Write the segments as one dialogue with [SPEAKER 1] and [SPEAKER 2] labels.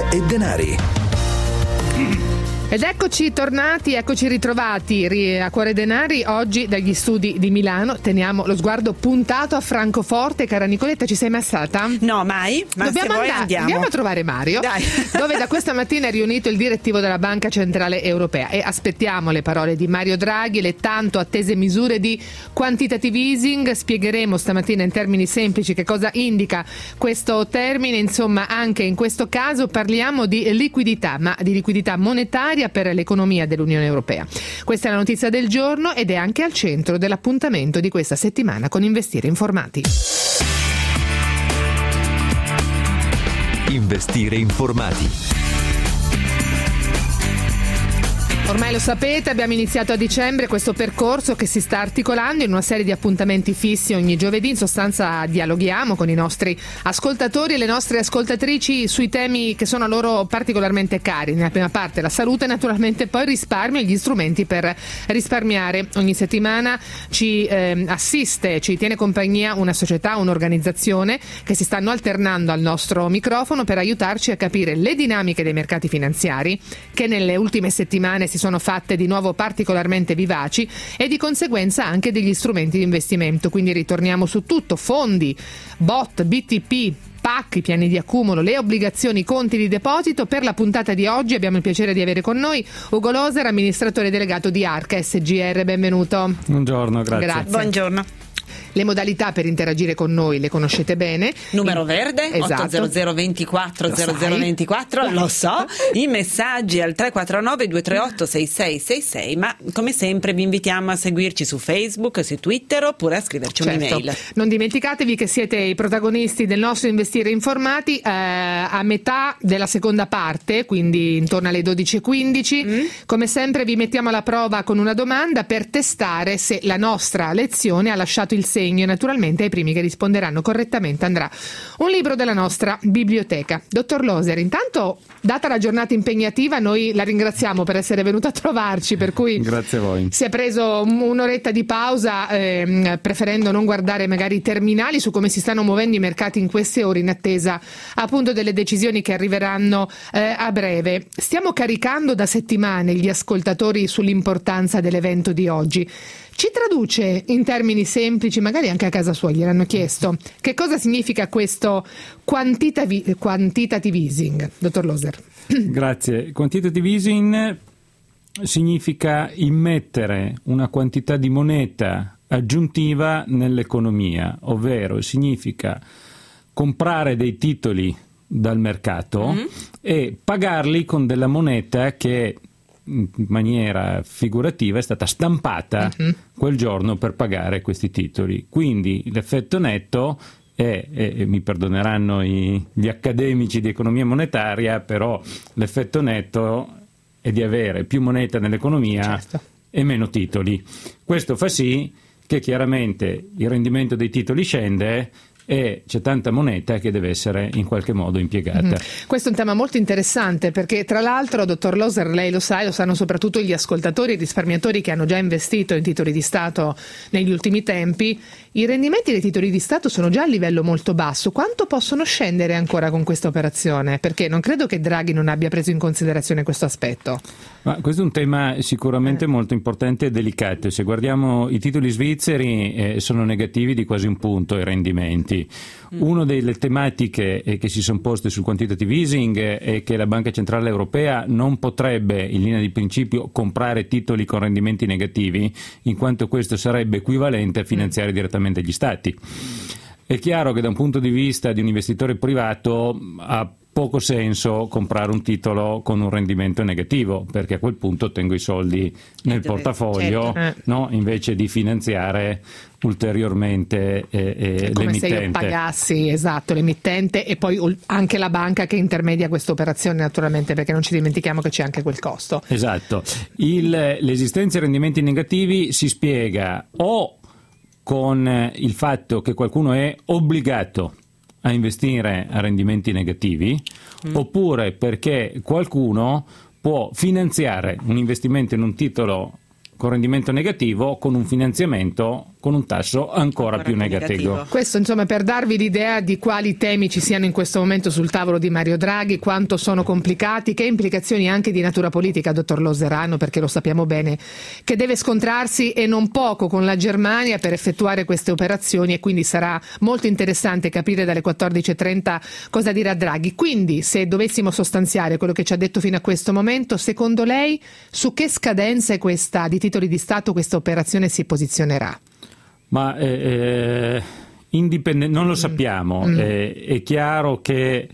[SPEAKER 1] e Denari.
[SPEAKER 2] Ed eccoci tornati, eccoci ritrovati a Cuore Denari. Oggi dagli studi di Milano teniamo lo sguardo puntato a Francoforte. Cara Nicoletta, ci sei mai stata?
[SPEAKER 3] No, mai, ma
[SPEAKER 2] Dobbiamo
[SPEAKER 3] se vuoi
[SPEAKER 2] andiamo a trovare Mario.
[SPEAKER 3] Dai.
[SPEAKER 2] Dove da questa mattina è riunito il direttivo della Banca Centrale Europea e aspettiamo le parole di Mario Draghi, le tanto attese misure di quantitative easing. Spiegheremo stamattina in termini semplici che cosa indica questo termine. Insomma, anche in questo caso parliamo di liquidità, ma di liquidità monetaria per l'economia dell'Unione Europea. Questa è la notizia del giorno ed è anche al centro dell'appuntamento di questa settimana con Investire Informati.
[SPEAKER 1] Investire Informati.
[SPEAKER 2] Ormai lo sapete, abbiamo iniziato a dicembre questo percorso che si sta articolando in una serie di appuntamenti fissi ogni giovedì. In sostanza dialoghiamo con i nostri ascoltatori e le nostre ascoltatrici sui temi che sono a loro particolarmente cari. Nella prima parte la salute, naturalmente, poi il risparmio e gli strumenti per risparmiare. Ogni settimana ci assiste, ci tiene compagnia una società, un'organizzazione che si stanno alternando al nostro microfono per aiutarci a capire le dinamiche dei mercati finanziari che nelle ultime settimane si sono fatte di nuovo particolarmente vivaci e di conseguenza anche degli strumenti di investimento. Quindi ritorniamo su tutto: fondi, BOT, BTP, PAC, i piani di accumulo, le obbligazioni, i conti di deposito. Per la puntata di oggi abbiamo il piacere di avere con noi Ugo Loser, amministratore delegato di Arca SGR. Benvenuto.
[SPEAKER 4] Buongiorno, grazie.
[SPEAKER 3] Buongiorno.
[SPEAKER 2] Le modalità per interagire con noi le conoscete bene.
[SPEAKER 3] Numero verde,
[SPEAKER 2] esatto.
[SPEAKER 3] 800 24 0024, lo so. I messaggi al 349 238 6666, ma come sempre vi invitiamo a seguirci su Facebook, su Twitter oppure a scriverci un'email.
[SPEAKER 2] Non dimenticatevi che siete i protagonisti del nostro Investire Informati a metà della seconda parte, quindi intorno alle 12:15. Come sempre vi mettiamo alla prova con una domanda per testare se la nostra lezione ha lasciato il segno. Naturalmente ai primi che risponderanno correttamente andrà un libro della nostra biblioteca. Dottor Loser, intanto, data la giornata impegnativa, noi la ringraziamo per essere venuto a trovarci, per cui
[SPEAKER 4] grazie a voi.
[SPEAKER 2] Si è preso un'oretta di pausa preferendo non guardare magari i terminali su come si stanno muovendo i mercati in queste ore, in attesa appunto delle decisioni che arriveranno a breve. Stiamo caricando da settimane gli ascoltatori sull'importanza dell'evento di oggi. Ci traduce in termini semplici, magari anche a casa sua gliel'hanno chiesto, che cosa significa questo quantitative easing, dottor Loser?
[SPEAKER 4] Grazie. Quantitative easing significa immettere una quantità di moneta aggiuntiva nell'economia, ovvero significa comprare dei titoli dal mercato e pagarli con della moneta che in maniera figurativa è stata stampata quel giorno per pagare questi titoli. Quindi l'effetto netto è, mi perdoneranno gli accademici di economia monetaria, però l'effetto netto è di avere più moneta nell'economia, certo, e meno titoli. Questo fa sì che chiaramente il rendimento dei titoli scende e c'è tanta moneta che deve essere in qualche modo impiegata.
[SPEAKER 2] Questo è un tema molto interessante perché, tra l'altro, dottor Loser, lei lo sa e lo sanno soprattutto gli ascoltatori e risparmiatori che hanno già investito in titoli di Stato negli ultimi tempi, i rendimenti dei titoli di Stato sono già a livello molto basso. Quanto possono scendere ancora con questa operazione? Perché non credo che Draghi non abbia preso in considerazione questo aspetto.
[SPEAKER 4] Ma questo è un tema sicuramente molto importante e delicato. Se guardiamo i titoli svizzeri sono negativi di quasi un punto i rendimenti. Una delle tematiche che si sono poste sul quantitative easing è che la Banca Centrale Europea non potrebbe in linea di principio comprare titoli con rendimenti negativi, in quanto questo sarebbe equivalente a finanziare direttamente gli stati. È chiaro che da un punto di vista di un investitore privato ha poco senso comprare un titolo con un rendimento negativo, perché a quel punto tengo i soldi nel portafoglio, certo, no? Invece di finanziare ulteriormente l'emittente.
[SPEAKER 2] Come se io pagassi, esatto, l'emittente e poi anche la banca che intermedia questa operazione, naturalmente, perché non ci dimentichiamo che c'è anche quel costo.
[SPEAKER 4] Esatto. L'esistenza di rendimenti negativi si spiega o con il fatto che qualcuno è obbligato a investire a rendimenti negativi, oppure perché qualcuno può finanziare un investimento in un titolo con rendimento negativo con un finanziamento con un tasso ancora più negativo.
[SPEAKER 2] Questo insomma per darvi l'idea di quali temi ci siano in questo momento sul tavolo di Mario Draghi, quanto sono complicati, che implicazioni anche di natura politica, dottor Loser, hanno, perché lo sappiamo bene che deve scontrarsi e non poco con la Germania per effettuare queste operazioni, e quindi sarà molto interessante capire dalle 14.30 cosa dirà Draghi. Quindi, se dovessimo sostanziare quello che ci ha detto fino a questo momento, secondo lei su che scadenze di titoli di Stato questa operazione si posizionerà?
[SPEAKER 4] Ma non lo sappiamo. È chiaro che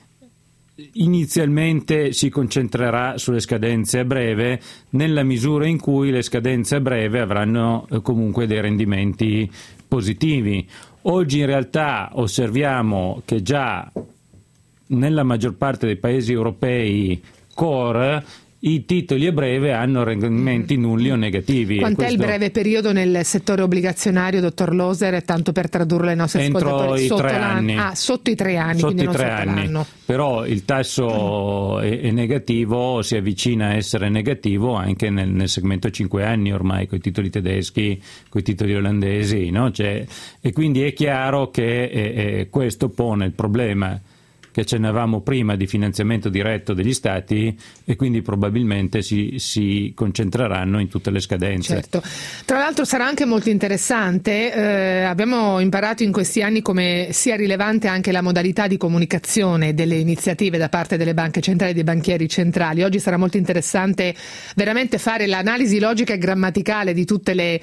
[SPEAKER 4] inizialmente si concentrerà sulle scadenze a breve, nella misura in cui le scadenze a breve avranno comunque dei rendimenti positivi. Oggi in realtà osserviamo che già nella maggior parte dei paesi europei core i titoli a breve hanno rendimenti nulli o negativi.
[SPEAKER 2] Quant'è il breve periodo nel settore obbligazionario, dottor Loser, tanto per tradurre ai nostri ascoltatori?
[SPEAKER 4] Entro i 3 anni.
[SPEAKER 2] Sotto i 3 anni,
[SPEAKER 4] sotto
[SPEAKER 2] quindi
[SPEAKER 4] i 3 anni.
[SPEAKER 2] L'anno.
[SPEAKER 4] Però il tasso è negativo, si avvicina a essere negativo anche nel segmento 5 anni ormai, con i titoli tedeschi, con i titoli olandesi, no? E quindi è chiaro che questo pone il problema che accennavamo prima di finanziamento diretto degli Stati, e quindi probabilmente si concentreranno in tutte le scadenze.
[SPEAKER 2] Certo. Tra l'altro sarà anche molto interessante, abbiamo imparato in questi anni come sia rilevante anche la modalità di comunicazione delle iniziative da parte delle banche centrali e dei banchieri centrali. Oggi sarà molto interessante veramente fare l'analisi logica e grammaticale di tutte le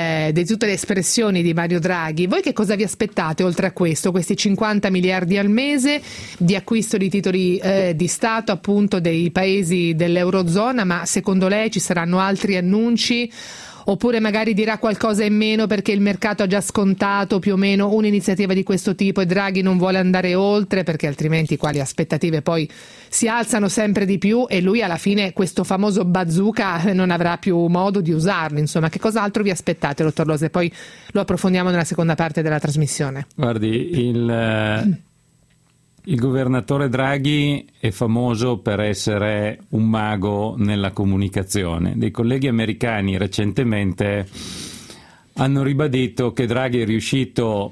[SPEAKER 2] espressioni di Mario Draghi. Voi che cosa vi aspettate oltre a questo? Questi 50 miliardi al mese di acquisto di titoli di Stato appunto dei paesi dell'Eurozona, ma secondo lei ci saranno altri annunci? Oppure magari dirà qualcosa in meno perché il mercato ha già scontato più o meno un'iniziativa di questo tipo e Draghi non vuole andare oltre, perché altrimenti qua le aspettative poi si alzano sempre di più e lui alla fine questo famoso bazooka non avrà più modo di usarlo. Insomma, che cos'altro vi aspettate, dottor Lose? Poi lo approfondiamo nella seconda parte della trasmissione.
[SPEAKER 4] Guardi, il governatore Draghi è famoso per essere un mago nella comunicazione. Dei colleghi americani recentemente hanno ribadito che Draghi è riuscito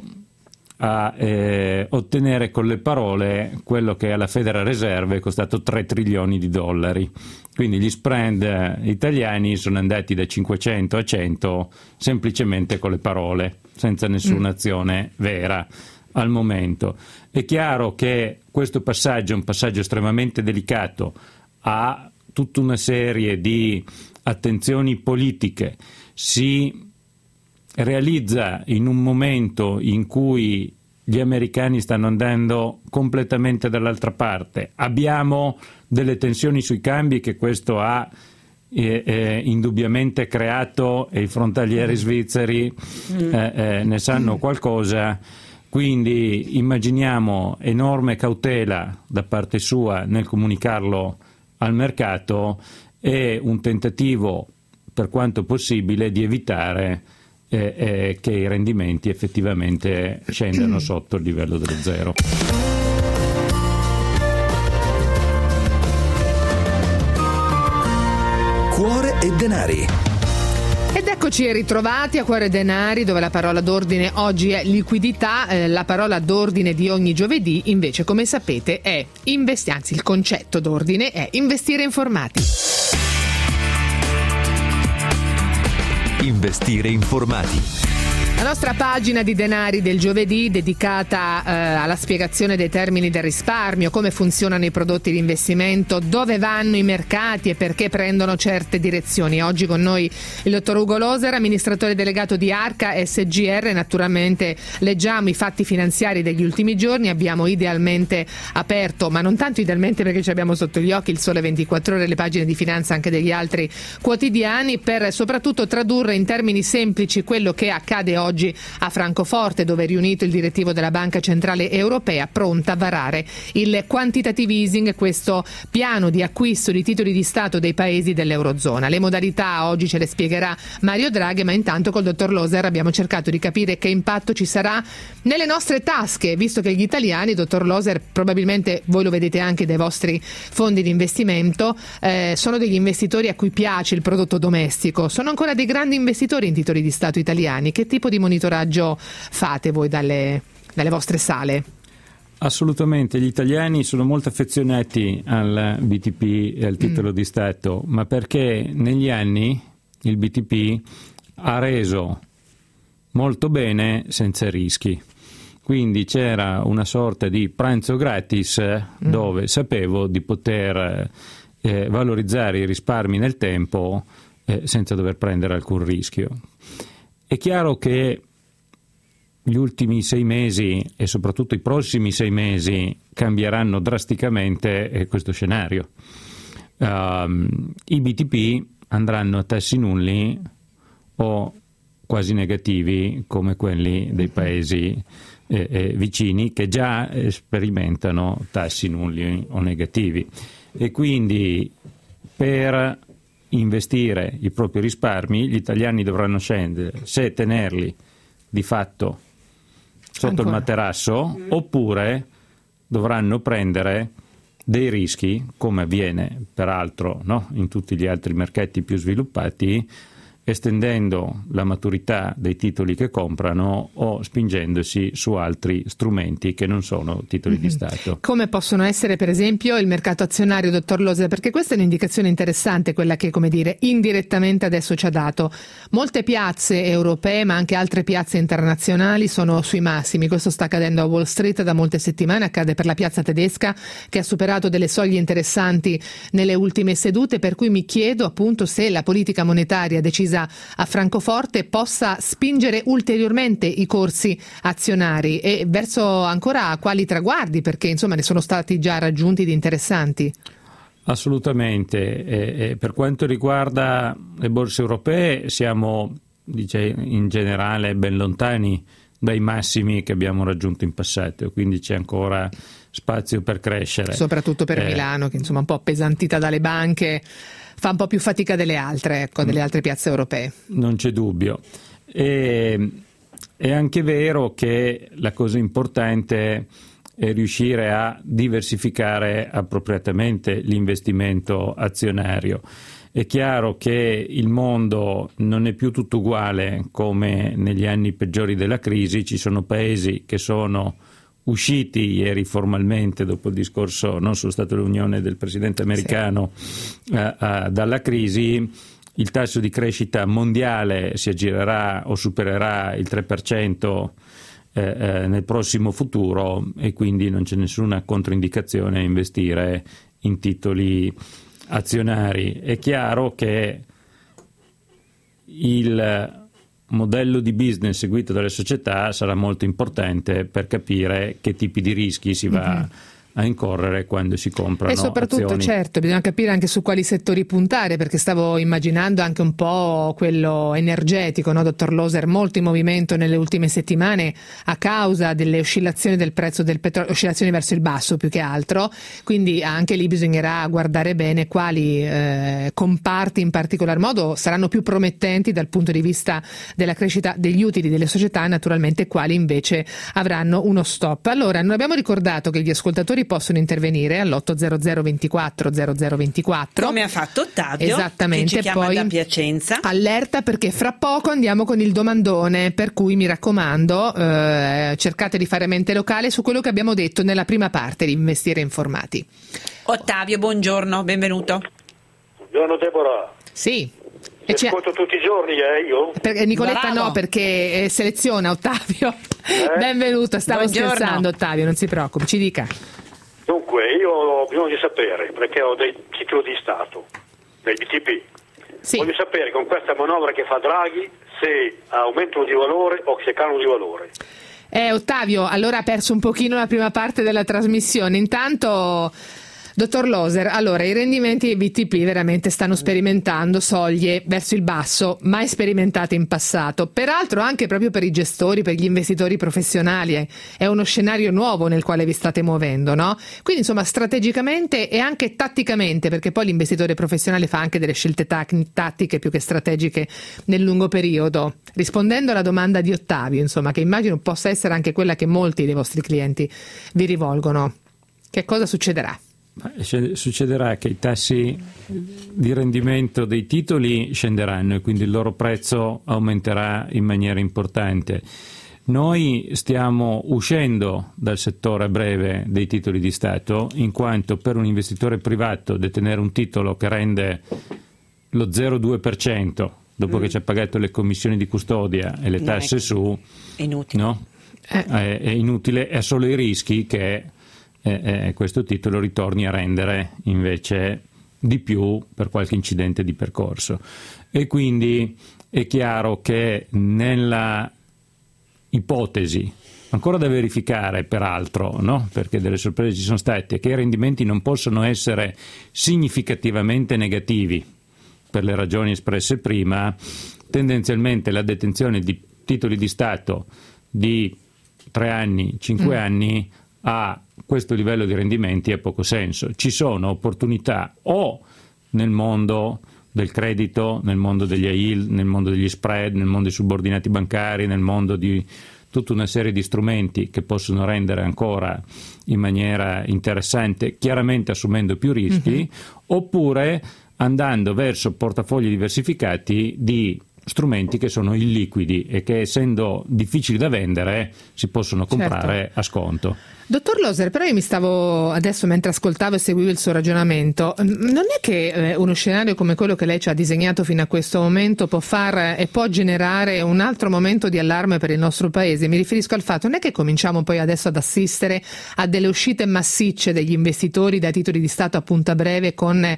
[SPEAKER 4] a ottenere con le parole quello che alla Federal Reserve è costato 3 trilioni di dollari. Quindi gli spread italiani sono andati da 500 a 100 semplicemente con le parole, senza nessuna azione vera. Al momento è chiaro che questo passaggio è un passaggio estremamente delicato, ha tutta una serie di attenzioni politiche, si realizza in un momento in cui gli americani stanno andando completamente dall'altra parte, abbiamo delle tensioni sui cambi che questo ha indubbiamente creato, e i frontalieri svizzeri ne sanno qualcosa. Quindi immaginiamo enorme cautela da parte sua nel comunicarlo al mercato e un tentativo, per quanto possibile, di evitare che i rendimenti effettivamente scendano sotto il livello dello zero.
[SPEAKER 1] Cuore e denari.
[SPEAKER 2] Ed eccoci ritrovati a Cuore Denari, dove la parola d'ordine oggi è liquidità. La parola d'ordine di ogni giovedì invece, come sapete, è anzi il concetto d'ordine è investire informati.
[SPEAKER 1] Investire informati.
[SPEAKER 2] La nostra pagina di Denari del giovedì dedicata alla spiegazione dei termini del risparmio, come funzionano i prodotti di investimento, dove vanno i mercati e perché prendono certe direzioni. Oggi con noi il dottor Ugo Loser, amministratore delegato di Arca SGR. Naturalmente leggiamo i fatti finanziari degli ultimi giorni, abbiamo idealmente aperto, ma non tanto idealmente perché ci abbiamo sotto gli occhi il Sole 24 Ore, le pagine di finanza anche degli altri quotidiani, per soprattutto tradurre in termini semplici quello che accade oggi a Francoforte, dove è riunito il direttivo della Banca Centrale Europea, pronta a varare il quantitative easing, questo piano di acquisto di titoli di Stato dei paesi dell'Eurozona. Le modalità oggi ce le spiegherà Mario Draghi, ma intanto col dottor Loser abbiamo cercato di capire che impatto ci sarà nelle nostre tasche, visto che gli italiani, dottor Loser, probabilmente voi lo vedete anche dai vostri fondi di investimento, sono degli investitori a cui piace il prodotto domestico, sono ancora dei grandi investitori in titoli di Stato italiani. Che tipo di di monitoraggio fate voi dalle vostre sale?
[SPEAKER 4] Assolutamente, gli italiani sono molto affezionati al BTP e al titolo di Stato, ma perché negli anni il BTP ha reso molto bene senza rischi. Quindi c'era una sorta di pranzo gratis dove sapevo di poter valorizzare i risparmi nel tempo senza dover prendere alcun rischio. È chiaro che gli ultimi 6 mesi e soprattutto i prossimi 6 mesi cambieranno drasticamente questo scenario. I BTP andranno a tassi nulli o quasi negativi come quelli dei paesi vicini che già sperimentano tassi nulli o negativi, e quindi per investire i propri risparmi gli italiani dovranno scendere se tenerli di fatto sotto il materasso oppure dovranno prendere dei rischi, come avviene peraltro, no, in tutti gli altri mercati più sviluppati, estendendo la maturità dei titoli che comprano o spingendosi su altri strumenti che non sono titoli di Stato.
[SPEAKER 2] Come possono essere per esempio il mercato azionario, dottor Loser? Perché questa è un'indicazione interessante, quella che, come dire, indirettamente adesso ci ha dato. Molte piazze europee, ma anche altre piazze internazionali, sono sui massimi. Questo sta accadendo a Wall Street da molte settimane, accade per la piazza tedesca che ha superato delle soglie interessanti nelle ultime sedute, per cui mi chiedo appunto se la politica monetaria decisa a Francoforte possa spingere ulteriormente i corsi azionari e verso ancora quali traguardi, perché insomma ne sono stati già raggiunti di interessanti.
[SPEAKER 4] Assolutamente, per quanto riguarda le borse europee siamo in generale ben lontani dai massimi che abbiamo raggiunto in passato, quindi c'è ancora spazio per crescere. Soprattutto per
[SPEAKER 2] Milano, che insomma un po' appesantita dalle banche, fa un po' più fatica delle altre piazze europee.
[SPEAKER 4] Non c'è dubbio. È anche vero che la cosa importante è riuscire a diversificare appropriatamente l'investimento azionario. È chiaro che il mondo non è più tutto uguale come negli anni peggiori della crisi, ci sono paesi che sono usciti ieri formalmente dopo il discorso sullo Stato dell'Unione del presidente americano dalla crisi. Il tasso di crescita mondiale si aggirerà o supererà il 3% nel prossimo futuro e quindi non c'è nessuna controindicazione a investire in titoli azionari. È chiaro che il modello di business seguito dalle società sarà molto importante per capire che tipi di rischi si va a incorrere quando si comprano
[SPEAKER 2] e soprattutto
[SPEAKER 4] azioni.
[SPEAKER 2] Certo, bisogna capire anche su quali settori puntare, perché stavo immaginando anche un po' quello energetico, no, dottor Loser? Molto in movimento nelle ultime settimane a causa delle oscillazioni del prezzo del petrolio, oscillazioni verso il basso più che altro, quindi anche lì bisognerà guardare bene quali comparti in particolar modo saranno più promettenti dal punto di vista della crescita degli utili delle società, naturalmente quali invece avranno uno stop. Allora, non abbiamo ricordato che gli ascoltatori possono intervenire all'800 24 0024
[SPEAKER 3] come ha fatto Ottavio,
[SPEAKER 2] esattamente,
[SPEAKER 3] che ci chiama
[SPEAKER 2] poi
[SPEAKER 3] da Piacenza.
[SPEAKER 2] Allerta, perché fra poco andiamo con il domandone, per cui mi raccomando cercate di fare mente locale su quello che abbiamo detto nella prima parte di Investire Informati.
[SPEAKER 3] Ottavio, buongiorno, benvenuto.
[SPEAKER 5] Buongiorno Deborah.
[SPEAKER 2] Sì.
[SPEAKER 5] Ti ascolto tutti i giorni, io?
[SPEAKER 2] Nicoletta
[SPEAKER 3] Bravo.
[SPEAKER 2] No, perché seleziona Ottavio. Benvenuto, stavo
[SPEAKER 3] Buongiorno.
[SPEAKER 2] scherzando Ottavio, non si preoccupi, ci dica.
[SPEAKER 5] Dunque, io ho bisogno di sapere, perché ho dei titoli di Stato, dei BTP.
[SPEAKER 2] Sì.
[SPEAKER 5] Voglio sapere con questa manovra che fa Draghi se aumentano di valore o se calano di valore.
[SPEAKER 2] Ottavio, allora ha perso un pochino la prima parte della trasmissione. Intanto, dottor Loser, allora i rendimenti dei BTP veramente stanno sperimentando soglie verso il basso, mai sperimentate in passato. Peraltro anche proprio per i gestori, per gli investitori professionali, è uno scenario nuovo nel quale vi state muovendo, no? Quindi insomma strategicamente e anche tatticamente, perché poi l'investitore professionale fa anche delle scelte tattiche più che strategiche nel lungo periodo. Rispondendo alla domanda di Ottavio, insomma, che immagino possa essere anche quella che molti dei vostri clienti vi rivolgono, che cosa succederà?
[SPEAKER 4] Succederà che i tassi di rendimento dei titoli scenderanno e quindi il loro prezzo aumenterà in maniera importante. Noi stiamo uscendo dal settore a breve dei titoli di Stato, in quanto per un investitore privato detenere un titolo che rende lo 0,2% dopo che ci ha pagato le commissioni di custodia e le tasse su,
[SPEAKER 3] è inutile.
[SPEAKER 4] No? È inutile, ha solo i rischi che questo titolo ritorni a rendere invece di più per qualche incidente di percorso. E quindi è chiaro che nella ipotesi, ancora da verificare peraltro, no? Perché delle sorprese ci sono state, che i rendimenti non possono essere significativamente negativi per le ragioni espresse prima, tendenzialmente la detenzione di titoli di Stato di 3 anni, 5 anni a questo livello di rendimenti ha poco senso. Ci sono opportunità o nel mondo del credito, nel mondo degli yield, nel mondo degli spread, nel mondo dei subordinati bancari, nel mondo di tutta una serie di strumenti che possono rendere ancora in maniera interessante, chiaramente assumendo più rischi, oppure andando verso portafogli diversificati di strumenti che sono illiquidi e che, essendo difficili da vendere, si possono comprare a sconto.
[SPEAKER 2] Dottor Loser, però io mi stavo adesso, mentre ascoltavo e seguivo il suo ragionamento, non è che uno scenario come quello che lei ci ha disegnato fino a questo momento può far e può generare un altro momento di allarme per il nostro paese? Mi riferisco al fatto, non è che cominciamo poi adesso ad assistere a delle uscite massicce degli investitori dai titoli di Stato a punta breve con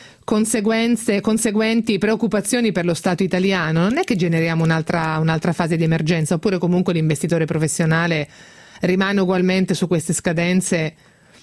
[SPEAKER 2] conseguenti preoccupazioni per lo Stato italiano? Non è che generiamo un'altra fase di emergenza, oppure comunque l'investitore professionale rimane ugualmente su queste scadenze?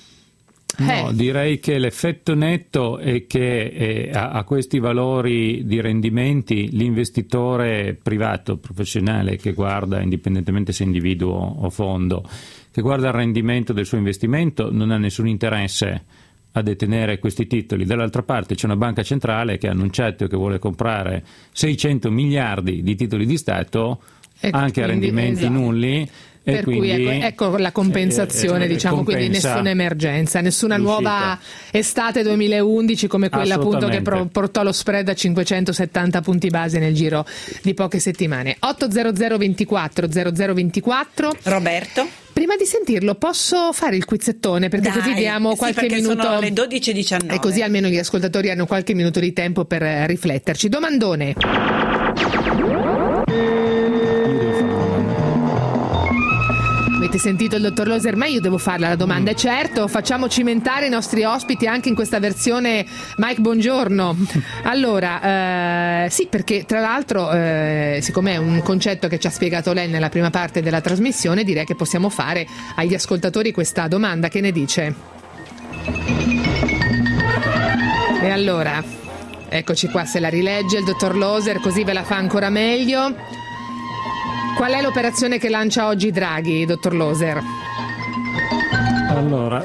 [SPEAKER 4] No, direi che l'effetto netto è che a questi valori di rendimenti l'investitore privato, professionale, che guarda, indipendentemente se individuo o fondo, che guarda il rendimento del suo investimento, non ha nessun interesse a detenere questi titoli. Dall'altra parte c'è una banca centrale che ha annunciato che vuole comprare 600 miliardi di titoli di Stato, anche a rendimenti nulli.
[SPEAKER 2] Per cui ecco la compensazione, diciamo, quindi nessuna emergenza, nessuna nuova estate 2011 come quella appunto che portò lo spread a 570 punti base nel giro di poche settimane. 800 24 0024.
[SPEAKER 3] Roberto?
[SPEAKER 2] Prima di sentirlo posso fare il quizzettone, perché così diamo qualche minuto.
[SPEAKER 3] Sono le 12:19
[SPEAKER 2] e così almeno gli ascoltatori hanno qualche minuto di tempo per rifletterci. Domandone. Avete sentito il dottor Loser, ma io devo farla la domanda. Certo, facciamo cimentare i nostri ospiti anche in questa versione. Mike, buongiorno. Allora, sì, perché tra l'altro, siccome è un concetto che ci ha spiegato lei nella prima parte della trasmissione, direi che possiamo fare agli ascoltatori questa domanda. Che ne dice? E allora, eccoci qua, se la rilegge il dottor Loser, così ve la fa ancora meglio. Qual è l'operazione che lancia oggi Draghi, dottor Loser?
[SPEAKER 4] Allora,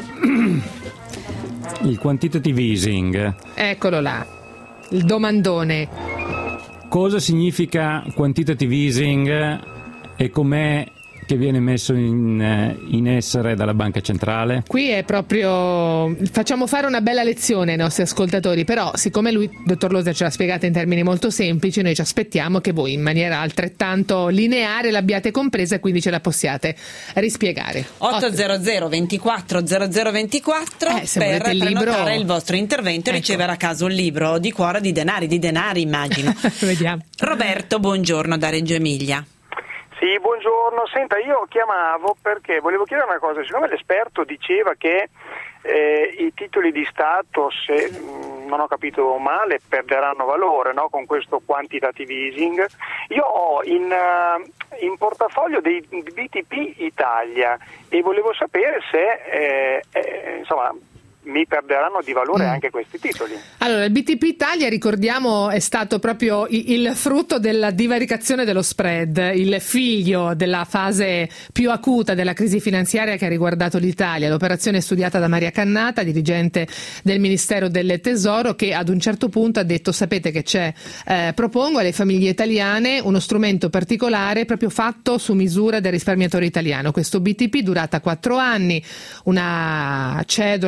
[SPEAKER 4] il quantitative easing.
[SPEAKER 2] Eccolo là, il domandone.
[SPEAKER 4] Cosa significa quantitative easing e com'è che viene messo in essere dalla Banca Centrale?
[SPEAKER 2] Qui è proprio, facciamo fare una bella lezione ai nostri ascoltatori, però siccome lui, dottor Loser, ce l'ha spiegata in termini molto semplici, noi ci aspettiamo che voi in maniera altrettanto lineare l'abbiate compresa e quindi ce la possiate rispiegare.
[SPEAKER 3] 800 24 0024 per prenotare il vostro intervento e ricevere a caso un libro di cuore di denari immagino.
[SPEAKER 2] Vediamo.
[SPEAKER 3] Roberto, buongiorno da Reggio Emilia.
[SPEAKER 5] Sì, buongiorno. Senta, io chiamavo perché volevo chiedere una cosa. Siccome l'esperto diceva che i titoli di Stato, se non ho capito male, perderanno valore, no? Con questo quantitative easing, io ho in portafoglio dei BTP Italia e volevo sapere se insomma mi perderanno di valore anche questi titoli.
[SPEAKER 2] Allora, il BTP Italia, ricordiamo, è stato proprio il frutto della divaricazione dello spread, il figlio della fase più acuta della crisi finanziaria che ha riguardato l'Italia. L'operazione è studiata da Maria Cannata, dirigente del Ministero del Tesoro, che ad un certo punto ha detto: sapete che c'è, propongo alle famiglie italiane uno strumento particolare proprio fatto su misura del risparmiatore italiano. Questo BTP durata 4 anni, una cedola, un flusso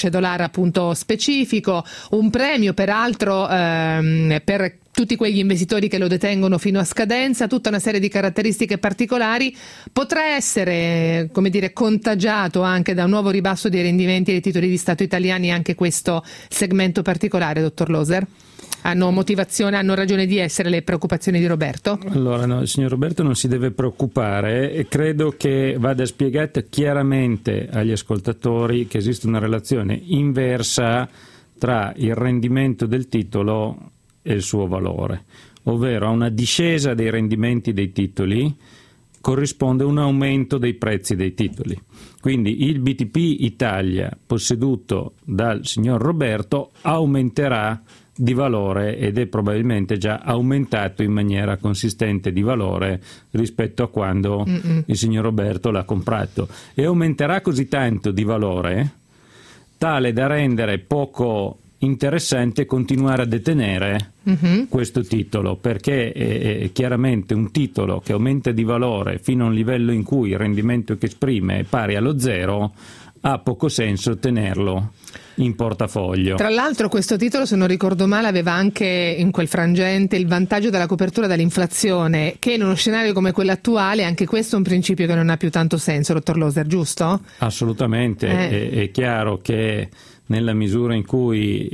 [SPEAKER 2] cedolare appunto specifico, un premio peraltro per tutti quegli investitori che lo detengono fino a scadenza, tutta una serie di caratteristiche particolari. Potrà essere, come dire, contagiato anche da un nuovo ribasso dei rendimenti dei titoli di Stato italiani anche questo segmento particolare, dottor Loser? Hanno motivazione, hanno ragione di essere le preoccupazioni di Roberto?
[SPEAKER 4] Allora, no, il signor Roberto non si deve preoccupare e credo che vada spiegata chiaramente agli ascoltatori che esiste una relazione inversa tra il rendimento del titolo e il suo valore, ovvero a una discesa dei rendimenti dei titoli corrisponde un aumento dei prezzi dei titoli. Quindi il BTP Italia posseduto dal signor Roberto aumenterà di valore ed è probabilmente già aumentato in maniera consistente di valore rispetto a quando il signor Roberto l'ha comprato, e aumenterà così tanto di valore tale da rendere poco interessante continuare a detenere questo titolo, perché è chiaramente un titolo che aumenta di valore fino a un livello in cui il rendimento che esprime è pari allo zero, ha poco senso tenerlo in portafoglio.
[SPEAKER 2] Tra l'altro questo titolo, se non ricordo male, aveva anche in quel frangente il vantaggio della copertura dall'inflazione, che in uno scenario come quello attuale anche questo è un principio che non ha più tanto senso, dottor Loser, giusto?
[SPEAKER 4] Assolutamente, è chiaro che nella misura in cui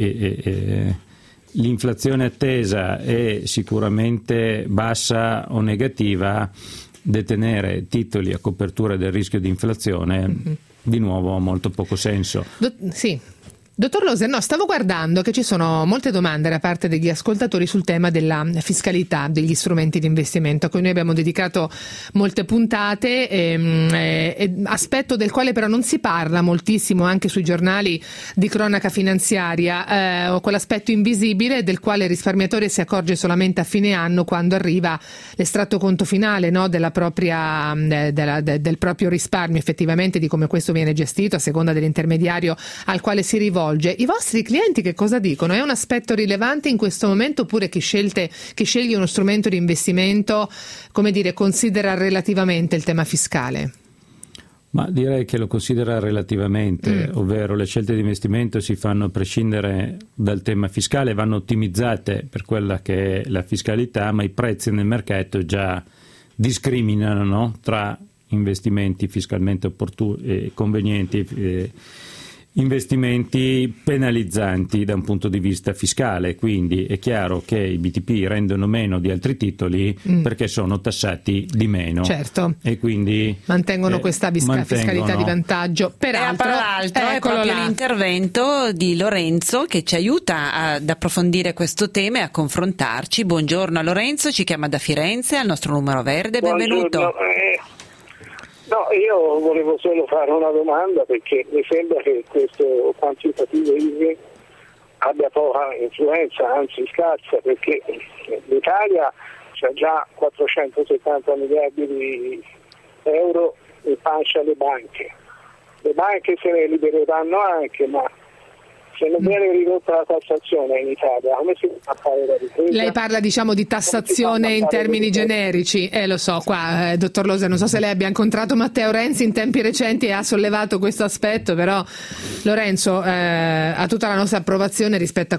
[SPEAKER 4] l'inflazione attesa è sicuramente bassa o negativa, detenere titoli a copertura del rischio di inflazione di nuovo ha molto poco senso.
[SPEAKER 2] Sì. Dottor Loser, no, stavo guardando che ci sono molte domande da parte degli ascoltatori sul tema della fiscalità degli strumenti di investimento, a cui noi abbiamo dedicato molte puntate, aspetto del quale però non si parla moltissimo anche sui giornali di cronaca finanziaria, quell'aspetto invisibile del quale il risparmiatore si accorge solamente a fine anno, quando arriva l'estratto conto finale, no, del proprio risparmio, effettivamente, di come questo viene gestito a seconda dell'intermediario al quale si rivolge. I vostri clienti che cosa dicono? È un aspetto rilevante in questo momento, oppure chi sceglie uno strumento di investimento, come dire, considera relativamente il tema fiscale?
[SPEAKER 4] Ma direi che lo considera relativamente, ovvero le scelte di investimento si fanno a prescindere dal tema fiscale, vanno ottimizzate per quella che è la fiscalità, ma i prezzi nel mercato già discriminano, no? Tra investimenti fiscalmente opportuni e convenienti, investimenti penalizzanti da un punto di vista fiscale. Quindi è chiaro che i BTP rendono meno di altri titoli perché sono tassati di meno.
[SPEAKER 2] Certo.
[SPEAKER 4] E quindi
[SPEAKER 2] mantengono questa fiscalità di vantaggio. Peraltro
[SPEAKER 3] è proprio l'intervento di Lorenzo che ci aiuta ad approfondire questo tema e a confrontarci. Buongiorno a Lorenzo, ci chiama da Firenze al nostro numero verde. Benvenuto.
[SPEAKER 5] No, io volevo solo fare una domanda, perché mi sembra che questo quantitative easing abbia poca influenza, anzi scarsa, perché l'Italia c'ha già 470 miliardi di euro in pancia alle banche. Le banche se ne libereranno anche, ma se non viene ridotta la tassazione in Italia, come si fa a fare la ripresa?
[SPEAKER 2] Lei parla, diciamo, di tassazione in termini generici. Lo so, qua, dottor Loser, non so se lei abbia incontrato Matteo Renzi in tempi recenti e ha sollevato questo aspetto, però Lorenzo ha tutta la nostra approvazione rispetto a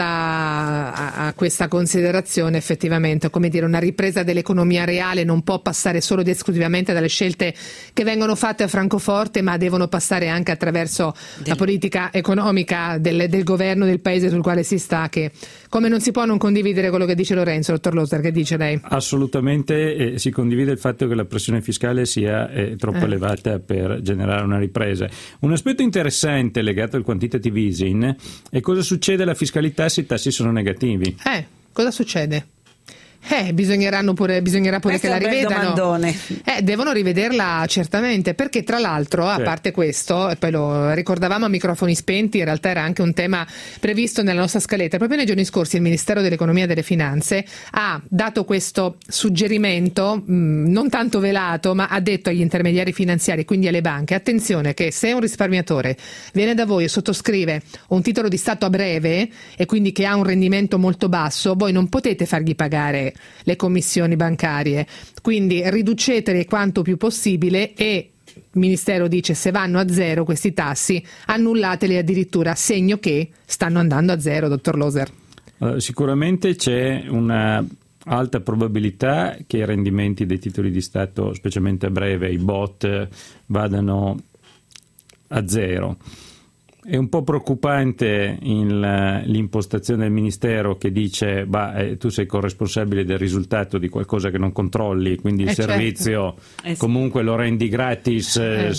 [SPEAKER 2] questa considerazione. Effettivamente, come dire, una ripresa dell'economia reale non può passare solo ed esclusivamente dalle scelte che vengono fatte a Francoforte, ma devono passare anche attraverso la politica economica del governo del paese sul quale si sta, che come non si può non condividere quello che dice Lorenzo. Dottor Loser, che dice lei?
[SPEAKER 4] Assolutamente, si condivide il fatto che la pressione fiscale sia troppo elevata per generare una ripresa. Un aspetto interessante legato al quantitative easing è cosa succede alla fiscalità se i tassi sono negativi.
[SPEAKER 2] Cosa succede? Bisognerà pure che la rivedano. Devono rivederla certamente, perché tra l'altro, a parte questo, e poi lo ricordavamo a microfoni spenti, in realtà era anche un tema previsto nella nostra scaletta. Proprio nei giorni scorsi il Ministero dell'Economia e delle Finanze ha dato questo suggerimento, non tanto velato, ma ha detto agli intermediari finanziari, quindi alle banche: attenzione che se un risparmiatore viene da voi e sottoscrive un titolo di Stato a breve e quindi che ha un rendimento molto basso, voi non potete fargli pagare le commissioni bancarie, quindi riducetele quanto più possibile e Ministero dice se vanno a zero questi tassi annullateli addirittura, segno che stanno andando a zero, dottor Loser.
[SPEAKER 4] Sicuramente c'è una alta probabilità che i rendimenti dei titoli di Stato, specialmente a breve, i BOT, vadano a zero. È un po' preoccupante l'impostazione del Ministero che dice tu sei corresponsabile del risultato di qualcosa che non controlli, quindi il servizio comunque lo rendi gratis,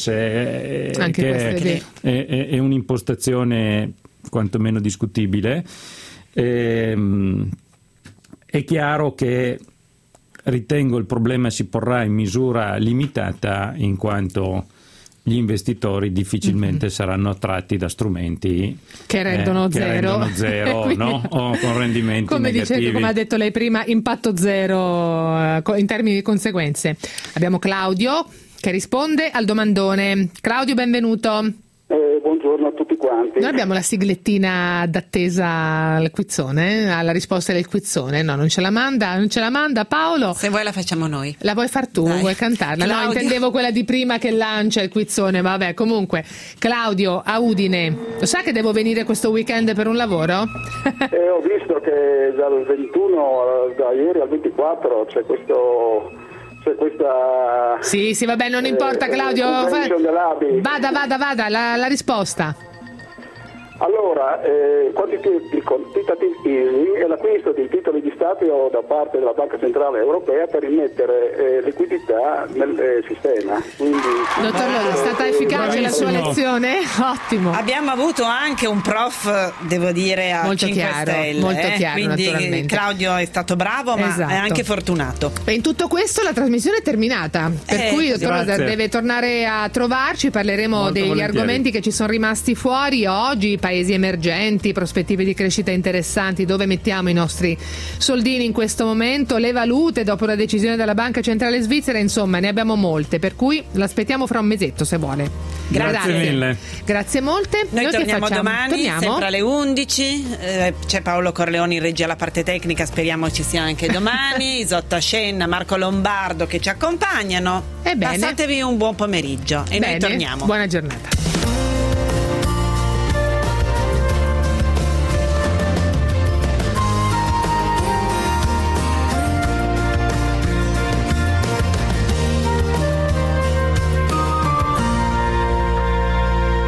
[SPEAKER 2] anche
[SPEAKER 4] è un'impostazione quantomeno discutibile. È chiaro che ritengo il problema si porrà in misura limitata, in quanto gli investitori difficilmente saranno attratti da strumenti
[SPEAKER 2] che rendono zero,
[SPEAKER 4] quindi, no? O con rendimenti negativi.
[SPEAKER 2] Come ha detto lei prima, impatto zero in termini di conseguenze. Abbiamo Claudio che risponde al domandone. Claudio, benvenuto.
[SPEAKER 6] Buongiorno a tutti quanti.
[SPEAKER 2] Noi abbiamo la siglettina d'attesa al quizzone, alla risposta del quizzone. No, non ce la manda Paolo.
[SPEAKER 3] Se vuoi la facciamo noi.
[SPEAKER 2] La vuoi far tu?
[SPEAKER 3] Dai.
[SPEAKER 2] Vuoi cantarla?
[SPEAKER 3] Claudio.
[SPEAKER 2] No, intendevo quella di prima che lancia il quizzone. Vabbè, comunque, Claudio a Udine, lo sa che devo venire questo weekend per un lavoro?
[SPEAKER 6] Ho visto che dal 21 da ieri al 24 c'è questa
[SPEAKER 2] Sì, vabbè, non importa, Claudio. Vada, la risposta.
[SPEAKER 6] Allora, quantitative easing è l'acquisto di titoli di Stato da parte della Banca Centrale Europea per immettere liquidità nel sistema. Quindi,
[SPEAKER 2] dottor Loser, è stata efficace la sua lezione? Ottimo.
[SPEAKER 3] Abbiamo avuto anche un prof, devo dire, a
[SPEAKER 2] molto
[SPEAKER 3] 5
[SPEAKER 2] chiaro,
[SPEAKER 3] stelle.
[SPEAKER 2] Molto chiaro,
[SPEAKER 3] quindi
[SPEAKER 2] naturalmente.
[SPEAKER 3] Claudio è stato bravo, ma
[SPEAKER 2] esatto.
[SPEAKER 3] è anche fortunato.
[SPEAKER 2] E in tutto questo la trasmissione è terminata, per cui dottor Loser deve tornare a trovarci, parleremo
[SPEAKER 4] molto
[SPEAKER 2] degli
[SPEAKER 4] volentieri.
[SPEAKER 2] Argomenti che ci sono rimasti fuori oggi, paesi emergenti, prospettive di crescita interessanti, dove mettiamo i nostri soldini in questo momento, le valute dopo la decisione della Banca Centrale Svizzera, insomma ne abbiamo molte, per cui l'aspettiamo fra un mesetto se vuole.
[SPEAKER 4] Grazie mille.
[SPEAKER 2] Grazie molte.
[SPEAKER 3] Noi torniamo
[SPEAKER 2] che
[SPEAKER 3] domani, sempre alle 11, c'è Paolo Corleoni in regia alla parte tecnica, speriamo ci sia anche domani, Isotta Scenna, Marco Lombardo che ci accompagnano.
[SPEAKER 2] Ebbene.
[SPEAKER 3] Passatevi un buon pomeriggio e
[SPEAKER 2] Bene.
[SPEAKER 3] noi torniamo.
[SPEAKER 2] Buona giornata.